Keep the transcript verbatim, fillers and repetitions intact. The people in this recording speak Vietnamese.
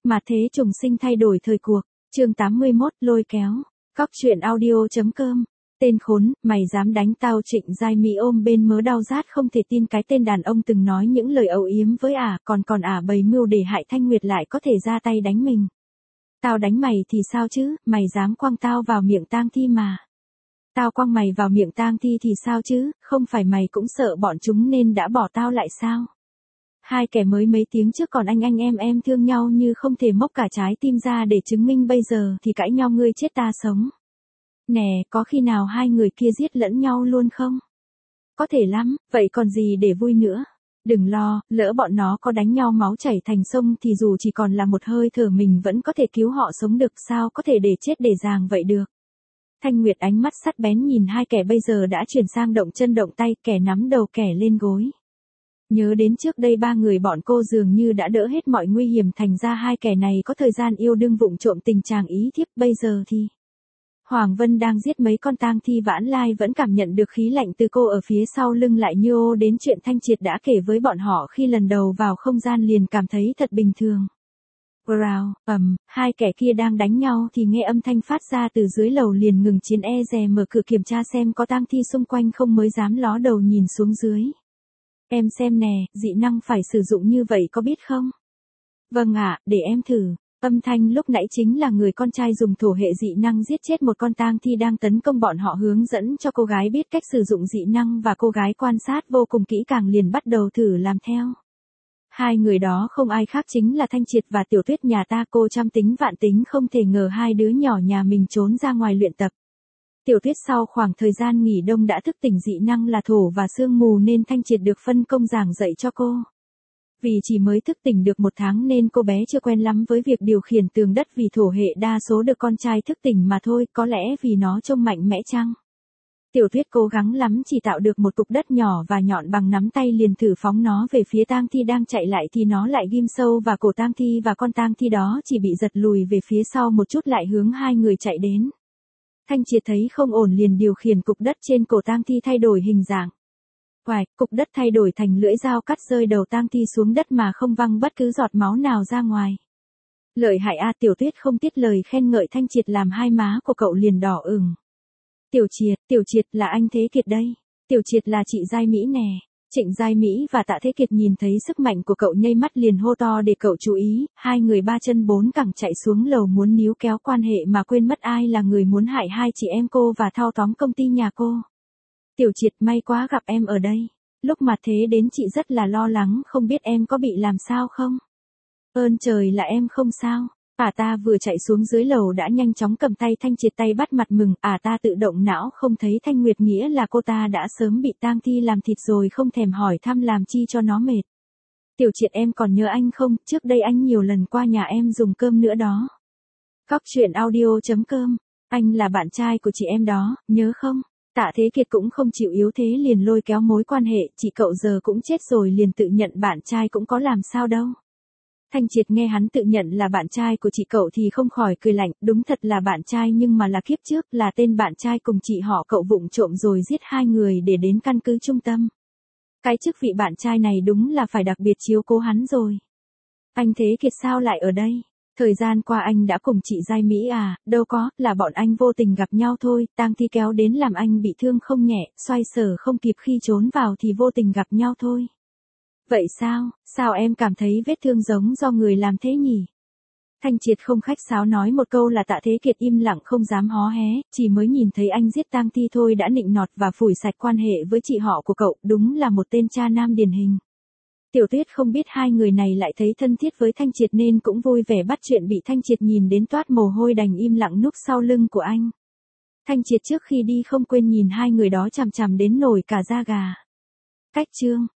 Mà thế trùng sinh thay đổi thời cuộc, chương tám mươi mốt, lôi kéo, cóc truyện audio.com, tên khốn, mày dám đánh tao. Trịnh Giai Mỹ ôm bên mớ đau rát không thể tin cái tên đàn ông từng nói những lời âu yếm với ả, còn còn ả bày mưu để hại Thanh Nguyệt lại có thể ra tay đánh mình. Tao đánh mày thì sao chứ, mày dám quăng tao vào miệng tang thi mà. Tao quăng mày vào miệng tang thi thì sao chứ, không phải mày cũng sợ bọn chúng nên đã bỏ tao lại sao? Hai kẻ mới mấy tiếng trước còn anh anh em em thương nhau như không thể móc cả trái tim ra để chứng minh, bây giờ thì cãi nhau ngươi chết ta sống. Nè, có khi nào hai người kia giết lẫn nhau luôn không? Có thể lắm, vậy còn gì để vui nữa? Đừng lo, lỡ bọn nó có đánh nhau máu chảy thành sông thì dù chỉ còn là một hơi thở mình vẫn có thể cứu họ sống được, sao có thể để chết để dàng vậy được? Thanh Nguyệt ánh mắt sắc bén nhìn hai kẻ bây giờ đã chuyển sang động chân động tay, kẻ nắm đầu kẻ lên gối. Nhớ đến trước đây ba người bọn cô dường như đã đỡ hết mọi nguy hiểm, thành ra hai kẻ này có thời gian yêu đương vụng trộm tình chàng ý thiếp, bây giờ thì... Hoàng Vân đang giết mấy con tang thi vãn lai vẫn cảm nhận được khí lạnh từ cô ở phía sau lưng, lại như ô đến chuyện Thanh Triệt đã kể với bọn họ khi lần đầu vào không gian, liền cảm thấy thật bình thường. Rào, ầm, hai kẻ kia đang đánh nhau thì nghe âm thanh phát ra từ dưới lầu, liền ngừng chiến, e dè mở cửa kiểm tra xem có tang thi xung quanh không mới dám ló đầu nhìn xuống dưới. Em xem nè, dị năng phải sử dụng như vậy có biết không? Vâng ạ, để em thử. Âm thanh lúc nãy chính là người con trai dùng thổ hệ dị năng giết chết một con tang thi đang tấn công bọn họ, hướng dẫn cho cô gái biết cách sử dụng dị năng, và cô gái quan sát vô cùng kỹ càng liền bắt đầu thử làm theo. Hai người đó không ai khác chính là Thanh Triệt và Tiểu Tuyết nhà ta. Cô trăm tính vạn tính không thể ngờ hai đứa nhỏ nhà mình trốn ra ngoài luyện tập. Tiểu Tuyết sau khoảng thời gian nghỉ đông đã thức tỉnh dị năng là thổ và sương mù, nên Thanh Triệt được phân công giảng dạy cho cô. Vì chỉ mới thức tỉnh được một tháng nên cô bé chưa quen lắm với việc điều khiển tường đất, vì thổ hệ đa số được con trai thức tỉnh mà thôi, có lẽ vì nó trông mạnh mẽ chăng? Tiểu Tuyết cố gắng lắm chỉ tạo được một cục đất nhỏ và nhọn bằng nắm tay, liền thử phóng nó về phía tang thi đang chạy lại thì nó lại ghim sâu vào cổ tang thi, và con tang thi đó chỉ bị giật lùi về phía sau một chút lại hướng hai người chạy đến. Thanh Triệt thấy không ổn liền điều khiển cục đất trên cổ tang thi thay đổi hình dạng. Hoài, cục đất thay đổi thành lưỡi dao cắt rơi đầu tang thi xuống đất mà không văng bất cứ giọt máu nào ra ngoài. Lợi hại a, Tiểu Tuyết không tiếc lời khen ngợi Thanh Triệt làm hai má của cậu liền đỏ ửng. Tiểu Triệt, Tiểu Triệt là anh Thế Kiệt đây. Tiểu Triệt là chị Giai Mỹ nè. Trịnh Giai Mỹ và Tạ Thế Kiệt nhìn thấy sức mạnh của cậu nhây mắt liền hô to để cậu chú ý, hai người ba chân bốn cẳng chạy xuống lầu muốn níu kéo quan hệ mà quên mất ai là người muốn hại hai chị em cô và thao tóm công ty nhà cô. Tiểu Triệt, may quá gặp em ở đây. Lúc mà Thế đến chị rất là lo lắng, không biết em có bị làm sao không? Ơn trời là em không sao. À ta vừa chạy xuống dưới lầu đã nhanh chóng cầm tay Thanh Triệt, tay bắt mặt mừng. À ta tự động não không thấy Thanh Nguyệt, nghĩa là cô ta đã sớm bị tang thi làm thịt rồi, không thèm hỏi thăm làm chi cho nó mệt. Tiểu Triệt, em còn nhớ anh không, trước đây anh nhiều lần qua nhà em dùng cơm nữa đó. Cóc truyện audio.com, anh là bạn trai của chị em đó, nhớ không? Tạ Thế Kiệt cũng không chịu yếu thế liền lôi kéo mối quan hệ, chị cậu giờ cũng chết rồi liền tự nhận bạn trai cũng có làm sao đâu. Thanh Triệt nghe hắn tự nhận là bạn trai của chị cậu thì không khỏi cười lạnh, đúng thật là bạn trai, nhưng mà là kiếp trước là tên bạn trai cùng chị họ cậu vụng trộm rồi giết hai người để đến căn cứ trung tâm. Cái chức vị bạn trai này đúng là phải đặc biệt chiếu cố hắn rồi. Anh Thế Kiệt sao lại ở đây? Thời gian qua anh đã cùng chị Giai Mỹ à, đâu có, là bọn anh vô tình gặp nhau thôi, tang thi kéo đến làm anh bị thương không nhẹ, xoay sở không kịp khi trốn vào thì vô tình gặp nhau thôi. Vậy sao, sao em cảm thấy vết thương giống do người làm thế nhỉ? Thanh Triệt không khách sáo nói một câu là Tạ Thế Kiệt im lặng không dám hó hé, chỉ mới nhìn thấy anh giết tang thi thôi đã nịnh nọt và phủi sạch quan hệ với chị họ của cậu, đúng là một tên cha nam điển hình. Tiểu Tuyết không biết hai người này lại thấy thân thiết với Thanh Triệt nên cũng vui vẻ bắt chuyện, bị Thanh Triệt nhìn đến toát mồ hôi đành im lặng núp sau lưng của anh. Thanh Triệt trước khi đi không quên nhìn hai người đó chằm chằm đến nổi cả da gà. Cách chương